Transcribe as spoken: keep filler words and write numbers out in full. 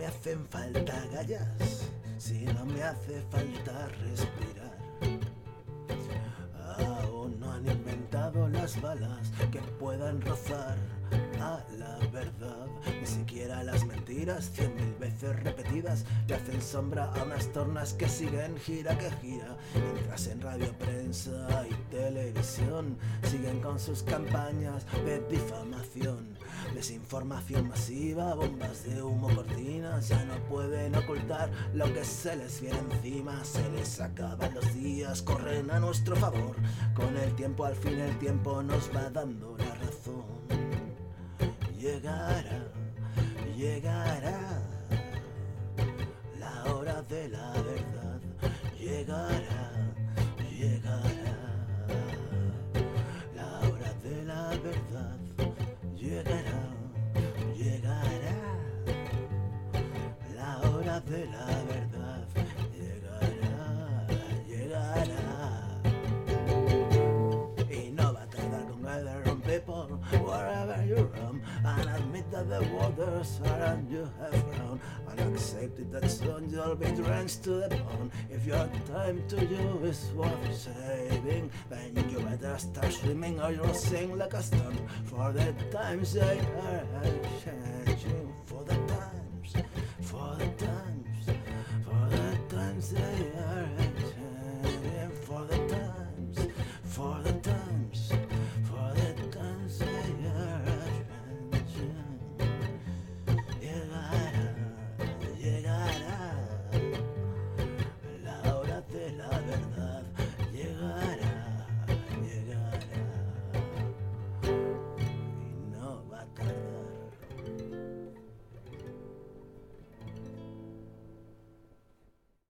me hacen falta gallas, si no me hace falta respirar. Aún no han inventado las balas que puedan rozar a la verdad. Ni siquiera las mentiras, cien mil veces repetidas, le hacen sombra a unas tornas que siguen gira que gira. Mientras en radio, prensa y televisión siguen con sus campañas de difamación. Desinformación masiva, bombas de humo, cortinas, ya no pueden ocultar lo que se les viene encima. Se les acaban los días, corren a nuestro favor. Con el tiempo, al fin el tiempo nos va dando la razón. Llegará, llegará la hora de la verdad. Llegará, llegará la hora de la verdad. Llegará, llegará la hora de la verdad. Llegará, llegará. Y no va a tardar con gather on people wherever you roam, and admit that the waters are and you have grown, and accept it that soon you'll be drenched to the bone. If your time to you is worth saving, then you better start swimming or you'll sink like a stone, for the times they are changing.